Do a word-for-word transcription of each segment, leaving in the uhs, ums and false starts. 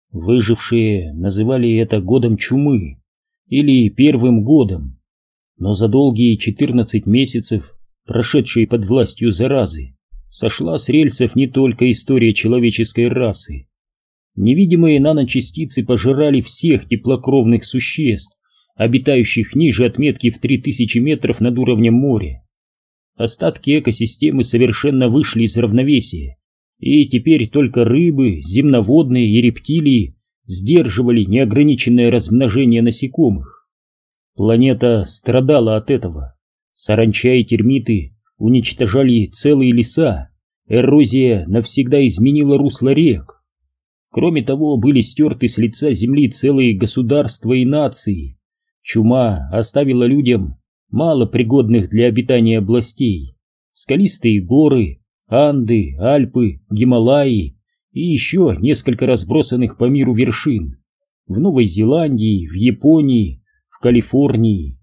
Выжившие называли это годом чумы или первым годом, но за долгие четырнадцать месяцев, прошедшие под властью заразы, сошла с рельсов не только история человеческой расы. Невидимые наночастицы пожирали всех теплокровных существ, обитающих ниже отметки в три тысячи метров над уровнем моря. Остатки экосистемы совершенно вышли из равновесия, и теперь только рыбы, земноводные и рептилии сдерживали неограниченное размножение насекомых. Планета страдала от этого. Саранча и термиты уничтожали целые леса, эрозия навсегда изменила русло рек. Кроме того, были стерты с лица земли целые государства и нации. Чума оставила людям мало пригодных для обитания областей: скалистые горы, Анды, Альпы, Гималаи и еще несколько разбросанных по миру вершин в Новой Зеландии, в Японии, в Калифорнии.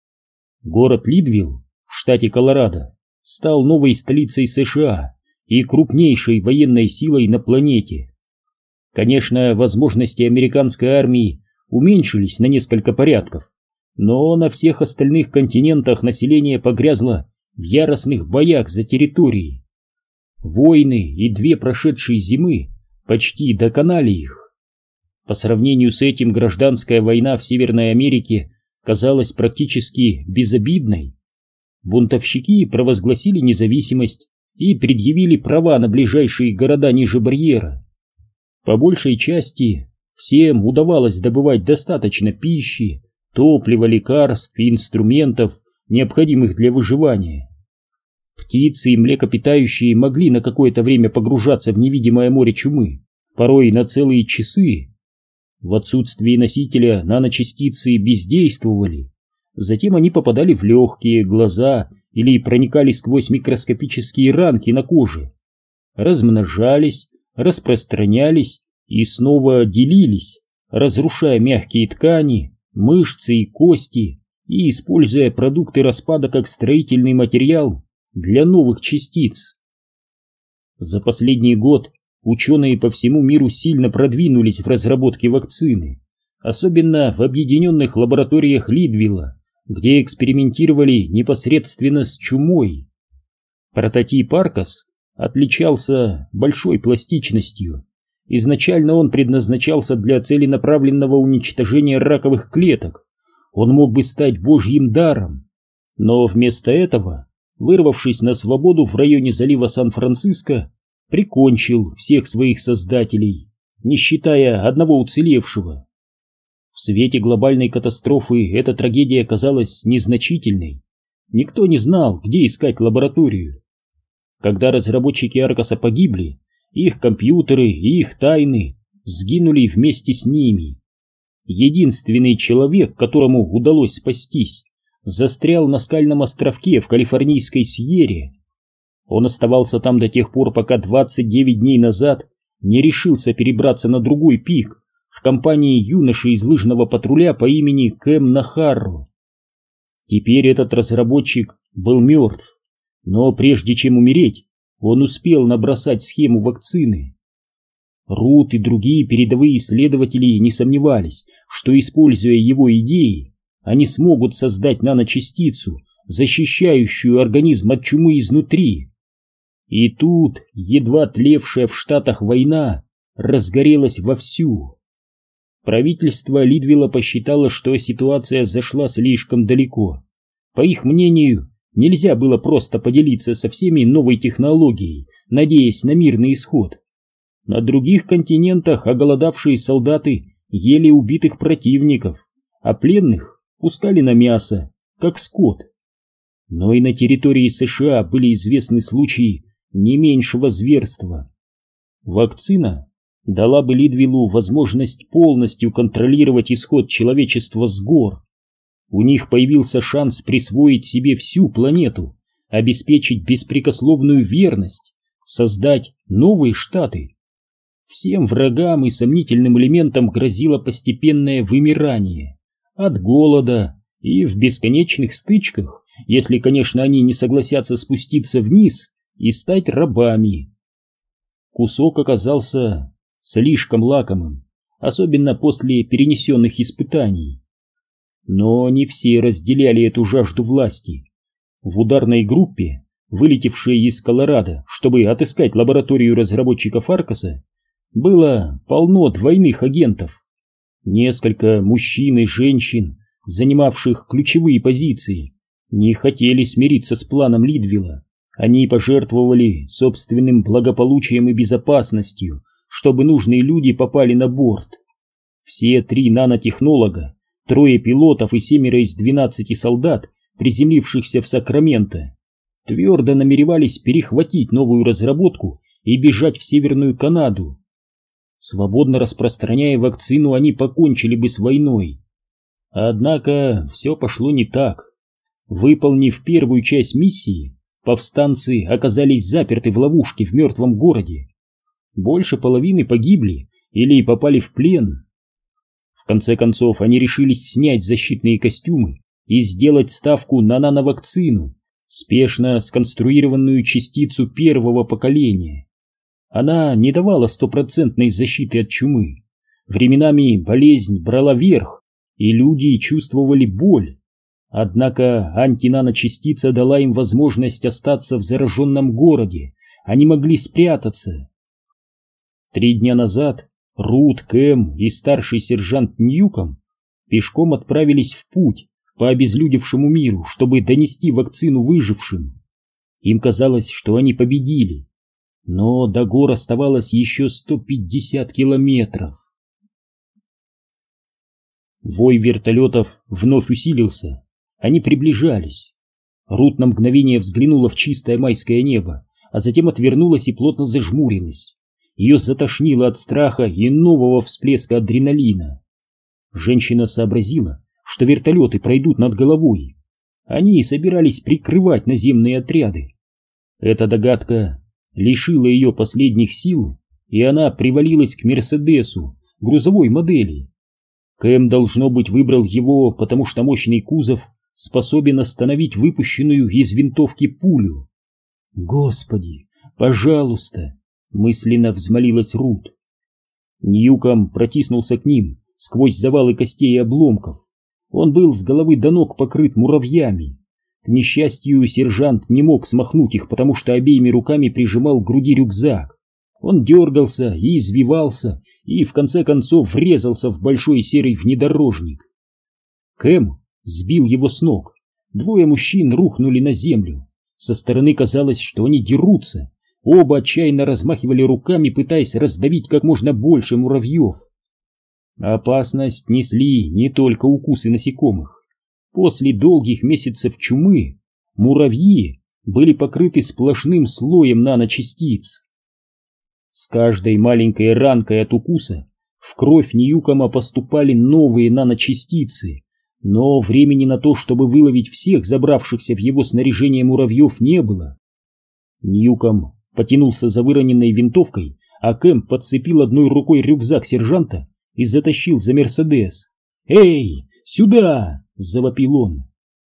Город Лидвилл в штате Колорадо стал новой столицей США и крупнейшей военной силой на планете. Конечно, возможности американской армии уменьшились на несколько порядков, но на всех остальных континентах население погрязло в яростных боях за территории. Войны и две прошедшие зимы почти доконали их. По сравнению с этим гражданская война в Северной Америке казалась практически безобидной. Бунтовщики провозгласили независимость и предъявили права на ближайшие города ниже барьера. По большей части всем удавалось добывать достаточно пищи, топлива, лекарств и инструментов, необходимых для выживания. Птицы и млекопитающие могли на какое-то время погружаться в невидимое море чумы, порой на целые часы. В отсутствии носителя наночастицы бездействовали, затем они попадали в легкие, глаза или проникали сквозь микроскопические ранки на коже, размножались, распространялись и снова делились, разрушая мягкие ткани, мышцы и кости и используя продукты распада как строительный материал для новых частиц. За последний год ученые по всему миру сильно продвинулись в разработке вакцины, особенно в объединенных лабораториях Лидвилла, где экспериментировали непосредственно с чумой. Прототип Аркос отличался большой пластичностью. Изначально он предназначался для целенаправленного уничтожения раковых клеток. Он мог бы стать божьим даром. Но вместо этого, вырвавшись на свободу в районе залива Сан-Франциско, прикончил всех своих создателей, не считая одного уцелевшего. В свете глобальной катастрофы эта трагедия казалась незначительной. Никто не знал, где искать лабораторию. Когда разработчики Аркоса погибли, их компьютеры и их тайны сгинули вместе с ними. Единственный человек, которому удалось спастись, застрял на скальном островке в калифорнийской Сьерре. Он оставался там до тех пор, пока двадцать девять дней назад не решился перебраться на другой пик в компании юноши из лыжного патруля по имени Кэм Нахарро. Теперь этот разработчик был мертв. Но прежде чем умереть, он успел набросать схему вакцины. Рут и другие передовые исследователи не сомневались, что, используя его идеи, они смогут создать наночастицу, защищающую организм от чумы изнутри. И тут едва тлевшая в Штатах война разгорелась вовсю. Правительство Лидвилла посчитало, что ситуация зашла слишком далеко. По их мнению, нельзя было просто поделиться со всеми новой технологией, надеясь на мирный исход. На других континентах оголодавшие солдаты ели убитых противников, а пленных пускали на мясо, как скот. Но и на территории США были известны случаи не меньшего зверства. Вакцина дала бы Лидвиллу возможность полностью контролировать исход человечества с гор. У них появился шанс присвоить себе всю планету, обеспечить беспрекословную верность, создать новые штаты. Всем врагам и сомнительным элементам грозило постепенное вымирание от голода и в бесконечных стычках, если, конечно, они не согласятся спуститься вниз и стать рабами. Кусок оказался слишком лакомым, особенно после перенесенных испытаний. Но не все разделяли эту жажду власти. В ударной группе, вылетевшей из Колорадо, чтобы отыскать лабораторию разработчиков Аркаса, было полно двойных агентов. Несколько мужчин и женщин, занимавших ключевые позиции, не хотели смириться с планом Лидвилла. Они пожертвовали собственным благополучием и безопасностью, чтобы нужные люди попали на борт. Все три нанотехнолога, трое пилотов и семеро из двенадцати солдат, приземлившихся в Сакраменто, твердо намеревались перехватить новую разработку и бежать в Северную Канаду. Свободно распространяя вакцину, они покончили бы с войной. Однако все пошло не так. Выполнив первую часть миссии, повстанцы оказались заперты в ловушке в мертвом городе. Больше половины погибли или попали в плен. В конце концов, они решились снять защитные костюмы и сделать ставку на нановакцину, спешно сконструированную частицу первого поколения. Она не давала стопроцентной защиты от чумы. Временами болезнь брала верх, и люди чувствовали боль. Однако антинаночастица дала им возможность остаться в зараженном городе. Они могли спрятаться. Три дня назад Рут, Кэм и старший сержант Ньюком пешком отправились в путь по обезлюдевшему миру, чтобы донести вакцину выжившим. Им казалось, что они победили, но до гор оставалось еще сто пятьдесят километров. Вой вертолетов вновь усилился. Они приближались. Рут на мгновение взглянула в чистое майское небо, а затем отвернулась и плотно зажмурилась. Ее затошнило от страха и нового всплеска адреналина. Женщина сообразила, что вертолеты пройдут над головой. Они собирались прикрывать наземные отряды. Эта догадка лишила ее последних сил, и она привалилась к Мерседесу, грузовой модели. Кэм, должно быть, выбрал его, потому что мощный кузов способен остановить выпущенную из винтовки пулю. «Господи, пожалуйста!» — мысленно взмолилась Рут. Ньюком протиснулся к ним сквозь завалы костей и обломков. Он был с головы до ног покрыт муравьями. К несчастью, сержант не мог смахнуть их, потому что обеими руками прижимал к груди рюкзак. Он дергался и извивался, и в конце концов врезался в большой серый внедорожник. Кэм сбил его с ног. Двое мужчин рухнули на землю. Со стороны казалось, что они дерутся. Оба отчаянно размахивали руками, пытаясь раздавить как можно больше муравьев. Опасность несли не только укусы насекомых. После долгих месяцев чумы муравьи были покрыты сплошным слоем наночастиц. С каждой маленькой ранкой от укуса в кровь Ньюкома поступали новые наночастицы, но времени на то, чтобы выловить всех забравшихся в его снаряжение муравьев, не было. Ньюком потянулся за выроненной винтовкой, а Кэм подцепил одной рукой рюкзак сержанта и затащил за Мерседес. «Эй, сюда!» — завопил он.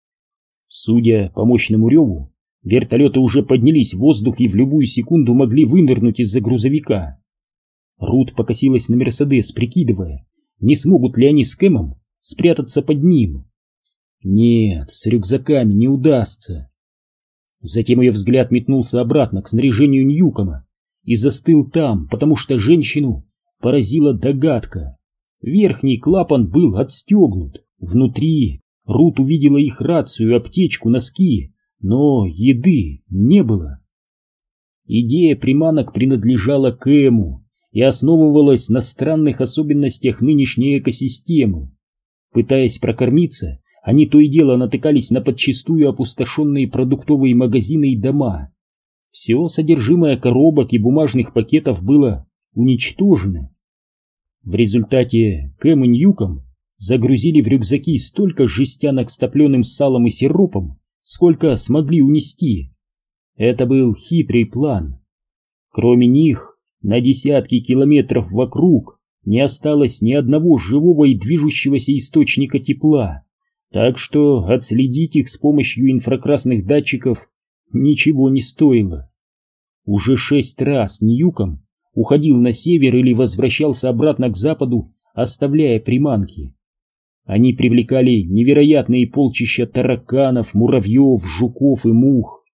Судя по мощному реву, вертолеты уже поднялись в воздух и в любую секунду могли вынырнуть из-за грузовика. Рут покосилась на Мерседес, прикидывая, не смогут ли они с Кэмом спрятаться под ним. Нет, с рюкзаками не удастся. Затем ее взгляд метнулся обратно к снаряжению Ньюкома и застыл там, потому что женщину поразила догадка. Верхний клапан был отстегнут. Внутри Рут увидела их рацию, аптечку, носки, но еды не было. Идея приманок принадлежала Кэму и основывалась на странных особенностях нынешней экосистемы. Пытаясь прокормиться, они то и дело натыкались на подчистую опустошенные продуктовые магазины и дома. Все содержимое коробок и бумажных пакетов было уничтожено. В результате Кэм и Ньюком загрузили в рюкзаки столько жестянок с топленым салом и сиропом, сколько смогли унести. Это был хитрый план. Кроме них, на десятки километров вокруг не осталось ни одного живого и движущегося источника тепла, так что отследить их с помощью инфракрасных датчиков ничего не стоило. Уже шесть раз Ньюком уходил на север или возвращался обратно к западу, оставляя приманки. Они привлекали невероятные полчища тараканов, муравьев, жуков и мух,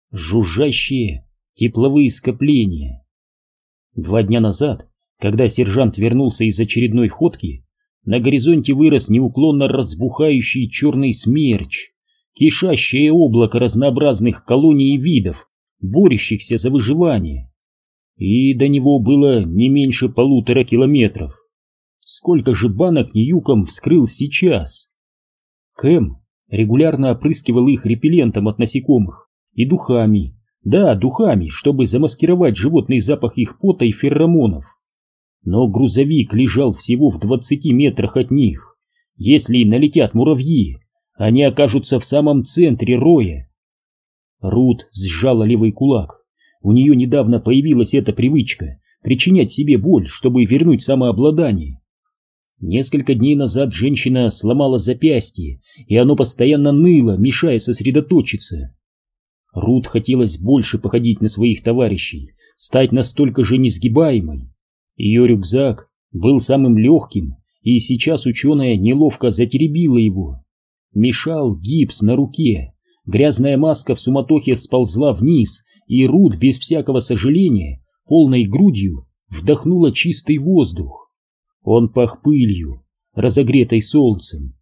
жужжащие тепловые скопления. Два дня назад, когда сержант вернулся из очередной ходки, на горизонте вырос неуклонно разбухающий черный смерч, кишащее облако разнообразных колоний и видов, борющихся за выживание. И до него было не меньше полутора километров. Сколько же банок Ньюком вскрыл сейчас? Кэм регулярно опрыскивал их репеллентом от насекомых и духами. Да, духами, чтобы замаскировать животный запах их пота и феромонов. Но грузовик лежал всего в двадцати метрах от них. Если налетят муравьи, они окажутся в самом центре роя. Рут сжала левый кулак. У нее недавно появилась эта привычка причинять себе боль, чтобы вернуть самообладание. Несколько дней назад женщина сломала запястье, и оно постоянно ныло, мешая сосредоточиться. Рут хотелось больше походить на своих товарищей, стать настолько же несгибаемой. Ее рюкзак был самым легким, и сейчас ученая неловко затеребила его. Мешал гипс на руке, грязная маска в суматохе сползла вниз, и Рут без всякого сожаления, полной грудью, вдохнула чистый воздух. Он пах пылью, разогретой солнцем.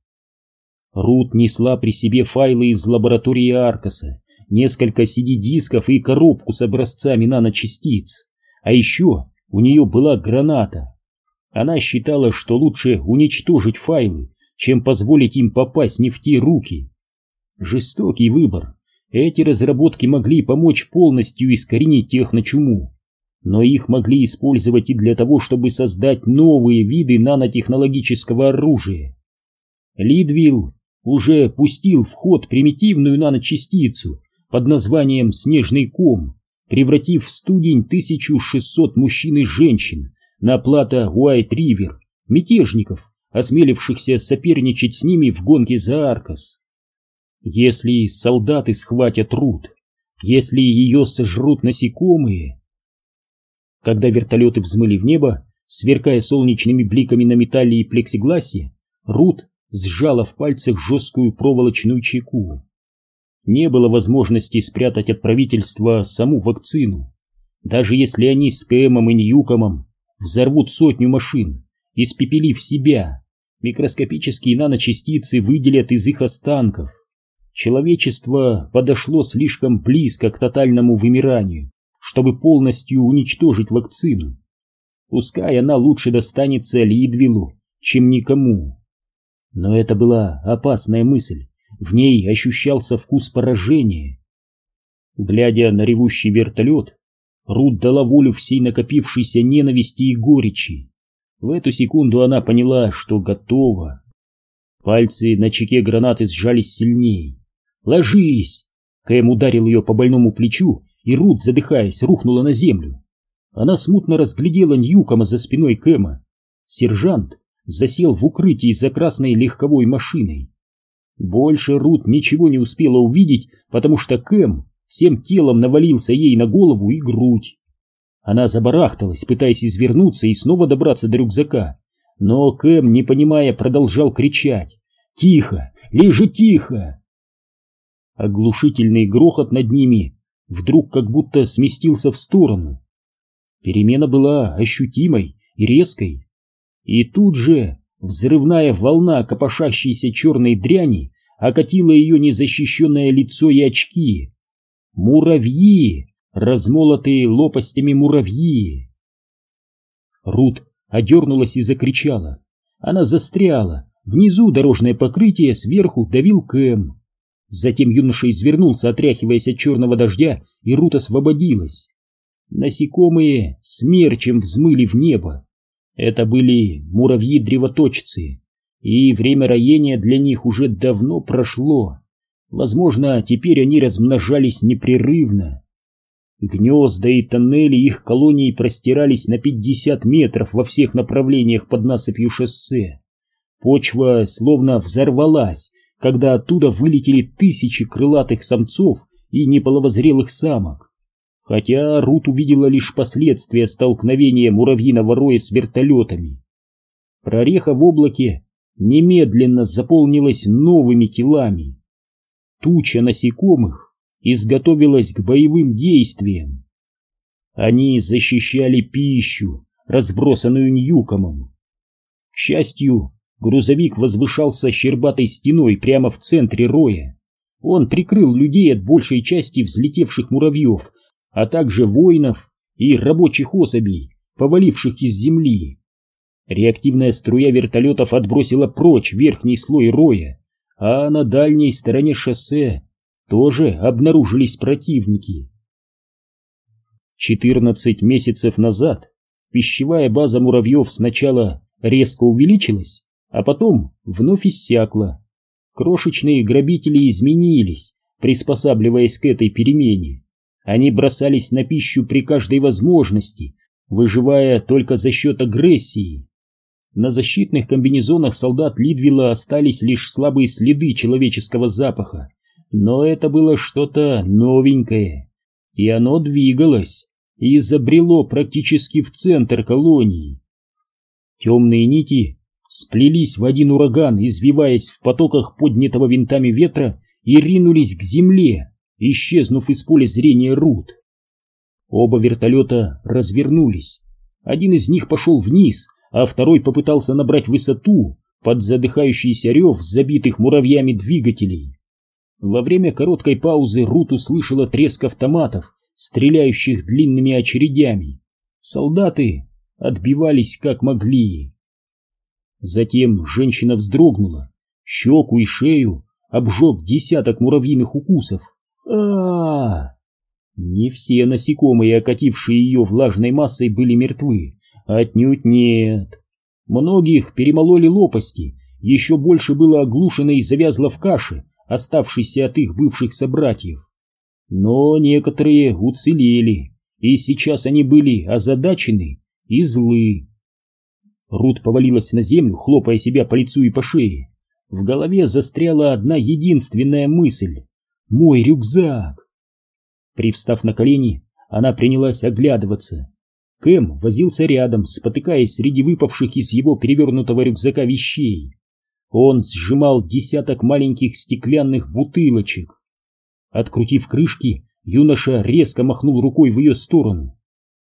Рут несла при себе файлы из лаборатории Аркаса, несколько си ди-дисков и коробку с образцами наночастиц. А еще у нее была граната. Она считала, что лучше уничтожить файлы, чем позволить им попасть не в те руки. Жестокий выбор. Эти разработки могли помочь полностью искоренить техночуму, но их могли использовать и для того, чтобы создать новые виды нанотехнологического оружия. Лидвилл уже пустил в ход примитивную наночастицу под названием «Снежный ком», превратив в студень тысячу шестьсот мужчин и женщин на плато Уайт-Ривер, мятежников, осмелившихся соперничать с ними в гонке за Аркас. Если солдаты схватят Рут, если ее сожрут насекомые... Когда вертолеты взмыли в небо, сверкая солнечными бликами на металле и плексигласе, Рут сжала в пальцах жесткую проволочную чеку. Не было возможности спрятать от правительства саму вакцину. Даже если они с Кэмом и Ньюкомом взорвут сотню машин, испепелив себя, микроскопические наночастицы выделят из их останков. Человечество подошло слишком близко к тотальному вымиранию, чтобы полностью уничтожить вакцину. Пускай она лучше достанется Лидвиллу, чем никому. Но это была опасная мысль, в ней ощущался вкус поражения. Глядя на ревущий вертолет, Рут дала волю всей накопившейся ненависти и горечи. В эту секунду она поняла, что готова. Пальцы на чеке гранаты сжались сильней. «Ложись!» Кэм ударил ее по больному плечу, и Рут, задыхаясь, рухнула на землю. Она смутно разглядела Ньюкома за спиной Кэма. Сержант засел в укрытии за красной легковой машиной. Больше Рут ничего не успела увидеть, потому что Кэм всем телом навалился ей на голову и грудь. Она забарахталась, пытаясь извернуться и снова добраться до рюкзака, но Кэм, не понимая, продолжал кричать: «Тихо! Лежи тихо!» Оглушительный грохот над ними вдруг как будто сместился в сторону. Перемена была ощутимой и резкой. И тут же взрывная волна копошащейся черной дряни окатила ее незащищенное лицо и очки. Муравьи! Размолотые лопастями муравьи! Рут одернулась и закричала. Она застряла. Внизу дорожное покрытие, сверху давил Кэм. Затем юноша извернулся, отряхиваясь от черного дождя, и Рут освободилась. Насекомые смерчем взмыли в небо. Это были муравьи-древоточцы, и время роения для них уже давно прошло. Возможно, теперь они размножались непрерывно. Гнезда и тоннели их колоний простирались на пятьдесят метров во всех направлениях под насыпью шоссе. Почва словно взорвалась, когда оттуда вылетели тысячи крылатых самцов и неполовозрелых самок. Хотя Рут увидела лишь последствия столкновения муравьиного роя с вертолетами. прореха в облаке немедленно заполнилась новыми телами. Туча насекомых изготовилась к боевым действиям. Они защищали пищу, разбросанную Ньюкомом. К счастью, грузовик возвышался щербатой стеной прямо в центре роя. Он прикрыл людей от большей части взлетевших муравьев, а также воинов и рабочих особей, поваливших из земли. Реактивная струя вертолетов отбросила прочь верхний слой роя, а на дальней стороне шоссе тоже обнаружились противники. четырнадцать месяцев назад пищевая база муравьев сначала резко увеличилась, а потом вновь иссякла. Крошечные грабители изменились, приспосабливаясь к этой перемене. Они бросались на пищу при каждой возможности, выживая только за счет агрессии. На защитных комбинезонах солдат Лидвилла остались лишь слабые следы человеческого запаха, но это было что-то новенькое, и оно двигалось и забрело практически в центр колонии. Темные нити сплелись в один ураган, извиваясь в потоках поднятого винтами ветра, и ринулись к земле, исчезнув из поля зрения Рут. Оба вертолета развернулись. Один из них пошел вниз, а второй попытался набрать высоту под задыхающийся рев забитых муравьями двигателей. Во время короткой паузы Рут услышала треск автоматов, стреляющих длинными очередями. Солдаты отбивались как могли. Затем женщина вздрогнула, щеку и шею обжег десяток муравьиных укусов. А-а-а! Не все насекомые, окатившие ее влажной массой, были мертвы. Отнюдь нет. Многих перемололи лопасти, еще больше было оглушено и завязло в каше, оставшейся от их бывших собратьев. Но некоторые уцелели, и сейчас они были озадачены и злы. Рут повалилась на землю, хлопая себя по лицу и по шее. В голове застряла одна единственная мысль — мой рюкзак. Привстав на колени, она принялась оглядываться. Кэм возился рядом, спотыкаясь среди выпавших из его перевернутого рюкзака вещей. Он сжимал десяток маленьких стеклянных бутылочек. Открутив крышки, юноша резко махнул рукой в ее сторону.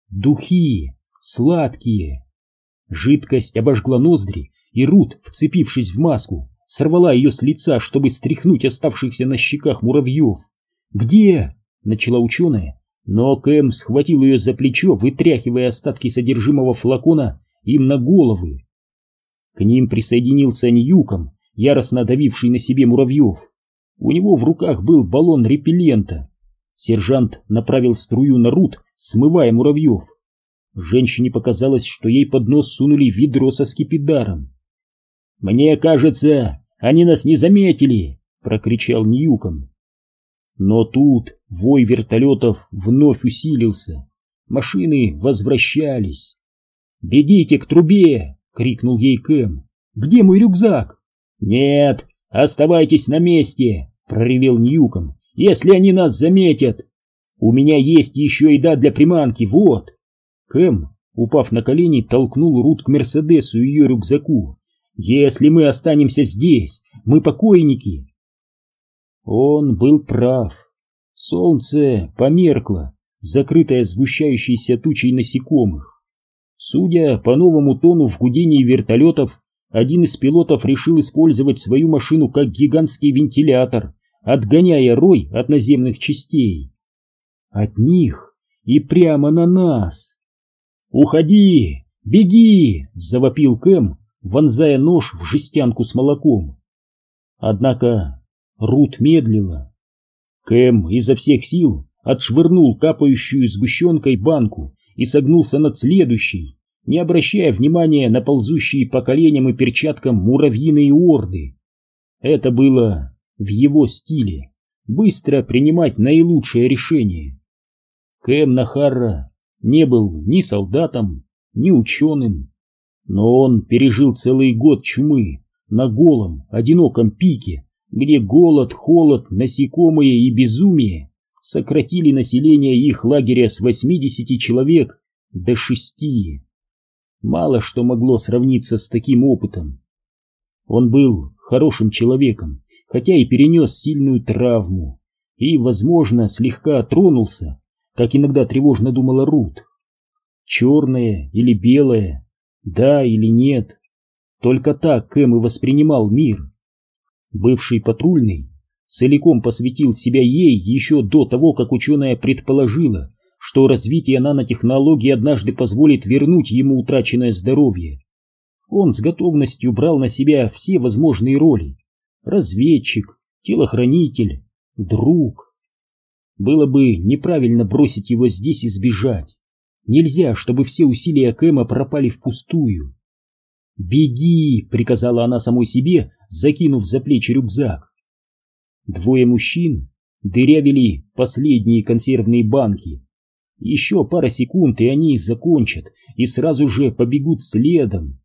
Духи, сладкие. Жидкость обожгла ноздри, и Рут, вцепившись в маску, сорвала ее с лица, чтобы стряхнуть оставшихся на щеках муравьев. «Где?» — начала ученая, но Кэм схватил ее за плечо, вытряхивая остатки содержимого флакона им на головы. К ним присоединился Ньюком, яростно давивший на себе муравьев. У него в руках был баллон репеллента. Сержант направил струю на Рут, смывая муравьев. Женщине показалось, что ей под нос сунули ведро со скипидаром. «Мне кажется, они нас не заметили!» — прокричал Ньюком. Но тут вой вертолетов вновь усилился. Машины возвращались. «Бегите к трубе!» — крикнул ей Кэм. «Где мой рюкзак?» «Нет, оставайтесь на месте!» — проревел Ньюком. «Если они нас заметят! У меня есть еще еда для приманки, вот!» Кэм, упав на колени, толкнул Рут к Мерседесу и ее рюкзаку. «Если мы останемся здесь, мы покойники!» Он был прав. Солнце померкло, закрытое сгущающейся тучей насекомых. Судя по новому тону в гудении вертолетов, один из пилотов решил использовать свою машину как гигантский вентилятор, отгоняя рой от наземных частей. От них и прямо на нас. «Уходи! Беги!» — завопил Кэм, вонзая нож в жестянку с молоком. Однако Рут медлила. Кэм изо всех сил отшвырнул капающую сгущенкой банку и согнулся над следующей, не обращая внимания на ползущие по коленям и перчаткам муравьиные орды. Это было в его стиле — быстро принимать наилучшее решение. Кэм Нахарра не был ни солдатом, ни ученым, но он пережил целый год чумы на голом, одиноком пике, где голод, холод, насекомые и безумие сократили население их лагеря с восьмидесяти человек до шести. Мало что могло сравниться с таким опытом. Он был хорошим человеком, хотя и перенес сильную травму, и, возможно, слегка тронулся, как иногда тревожно думала Рут. Черное или белое, да или нет. Только так Кэм и воспринимал мир. Бывший патрульный целиком посвятил себя ей еще до того, как ученая предположила, что развитие нанотехнологий однажды позволит вернуть ему утраченное здоровье. Он с готовностью брал на себя все возможные роли: разведчик, телохранитель, друг. Было бы неправильно бросить его здесь и сбежать. Нельзя, чтобы все усилия Кэма пропали впустую. «Беги!» — приказала она самой себе, закинув за плечи рюкзак. Двое мужчин дырявили последние консервные банки. Еще пара секунд, и они закончат, и сразу же побегут следом.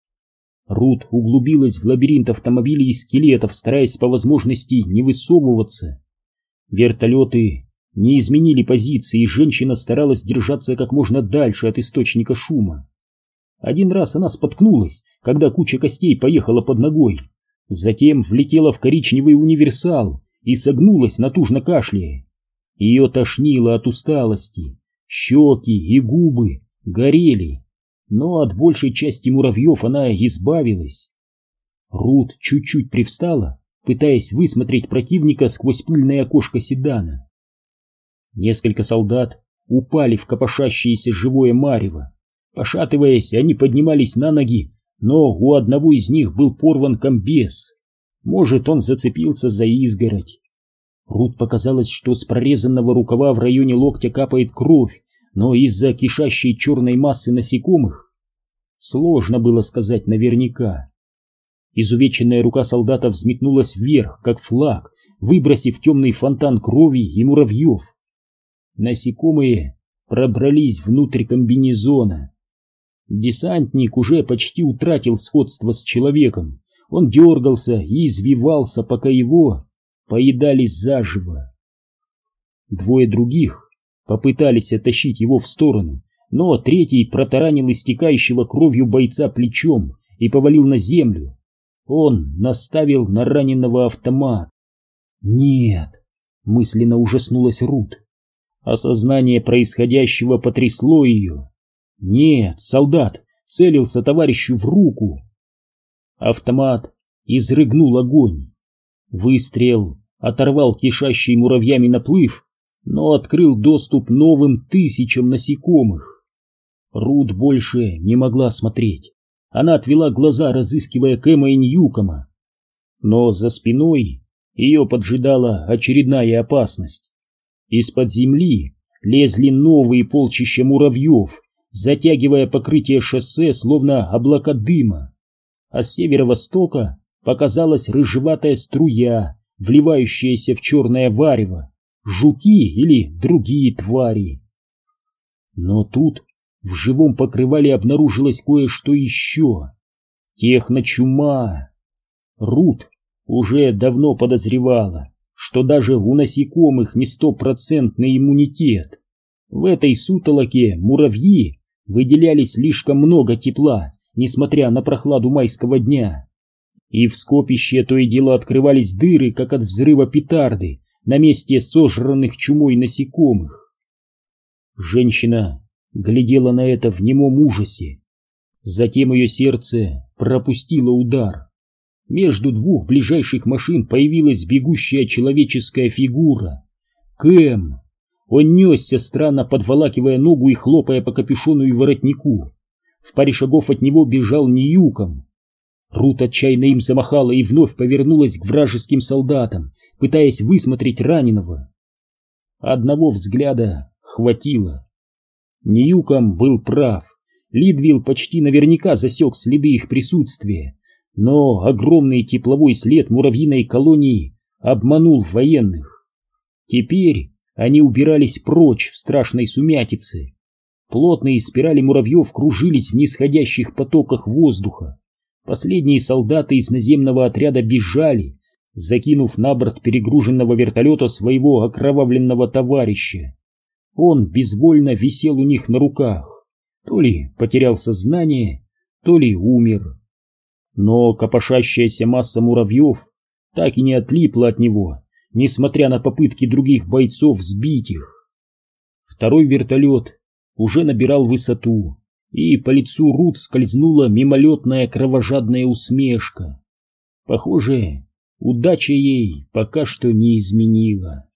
Рут углубилась в лабиринт автомобилей и скелетов, стараясь по возможности не высовываться. Вертолеты не изменили позиции, и женщина старалась держаться как можно дальше от источника шума. Один раз она споткнулась, когда куча костей поехала под ногой, затем влетела в коричневый универсал и согнулась, натужно кашляя. Ее тошнило от усталости. Щеки и губы горели, но от большей части муравьев она избавилась. Рут чуть-чуть привстала, пытаясь высмотреть противника сквозь пыльное окошко седана. Несколько солдат упали в копошащееся живое марево. Пошатываясь, они поднимались на ноги, но у одного из них был порван комбез. Может, он зацепился за изгородь. Рут показалось, что с прорезанного рукава в районе локтя капает кровь, но из-за кишащей черной массы насекомых сложно было сказать наверняка. Изувеченная рука солдата взметнулась вверх, как флаг, выбросив темный фонтан крови и муравьев. Насекомые пробрались внутрь комбинезона. Десантник уже почти утратил сходство с человеком. Он дергался и извивался, пока его поедали заживо. Двое других попытались оттащить его в сторону, но третий протаранил истекающего кровью бойца плечом и повалил на землю. Он наставил на раненого автомат. «Нет!» — мысленно ужаснулась Рут. Осознание происходящего потрясло ее. «Нет, солдат целился товарищу в руку!» Автомат изрыгнул огонь. Выстрел оторвал кишащий муравьями наплыв, но открыл доступ новым тысячам насекомых. Рут больше не могла смотреть. Она отвела глаза, разыскивая Кэма и Ньюкома. Но за спиной ее поджидала очередная опасность. Из-под земли лезли новые полчища муравьев, затягивая покрытие шоссе, словно облака дыма. А с северо-востока показалась рыжеватая струя, вливающаяся в черное варево, жуки или другие твари. Но тут в живом покрывале обнаружилось кое-что еще. Техночума. Рут уже давно подозревала, что даже у насекомых не стопроцентный иммунитет. В этой сутолоке муравьи выделяли слишком много тепла, несмотря на прохладу майского дня. И в скопище то и дело открывались дыры, как от взрыва петарды, на месте сожранных чумой насекомых. Женщина глядела на это в немом ужасе. Затем ее сердце пропустило удар. Между двух ближайших машин появилась бегущая человеческая фигура. Кэм. Он несся, странно подволакивая ногу и хлопая по капюшону и воротнику. В паре шагов от него бежал Ньюком. Рут отчаянно им замахала и вновь повернулась к вражеским солдатам, пытаясь высмотреть раненого. Одного взгляда хватило. Ньюком был прав. Лидвилл почти наверняка засек следы их присутствия, но огромный тепловой след муравьиной колонии обманул военных. Теперь они убирались прочь в страшной сумятице. Плотные спирали муравьев кружились в нисходящих потоках воздуха. Последние солдаты из наземного отряда бежали, закинув на борт перегруженного вертолета своего окровавленного товарища. Он безвольно висел у них на руках. то ли потерял сознание, то ли умер. Но копошащаяся масса муравьев так и не отлипла от него, несмотря на попытки других бойцов сбить их. Второй вертолет уже набирал высоту, и по лицу Рут скользнула мимолетная кровожадная усмешка. Похоже, удача ей пока что не изменила.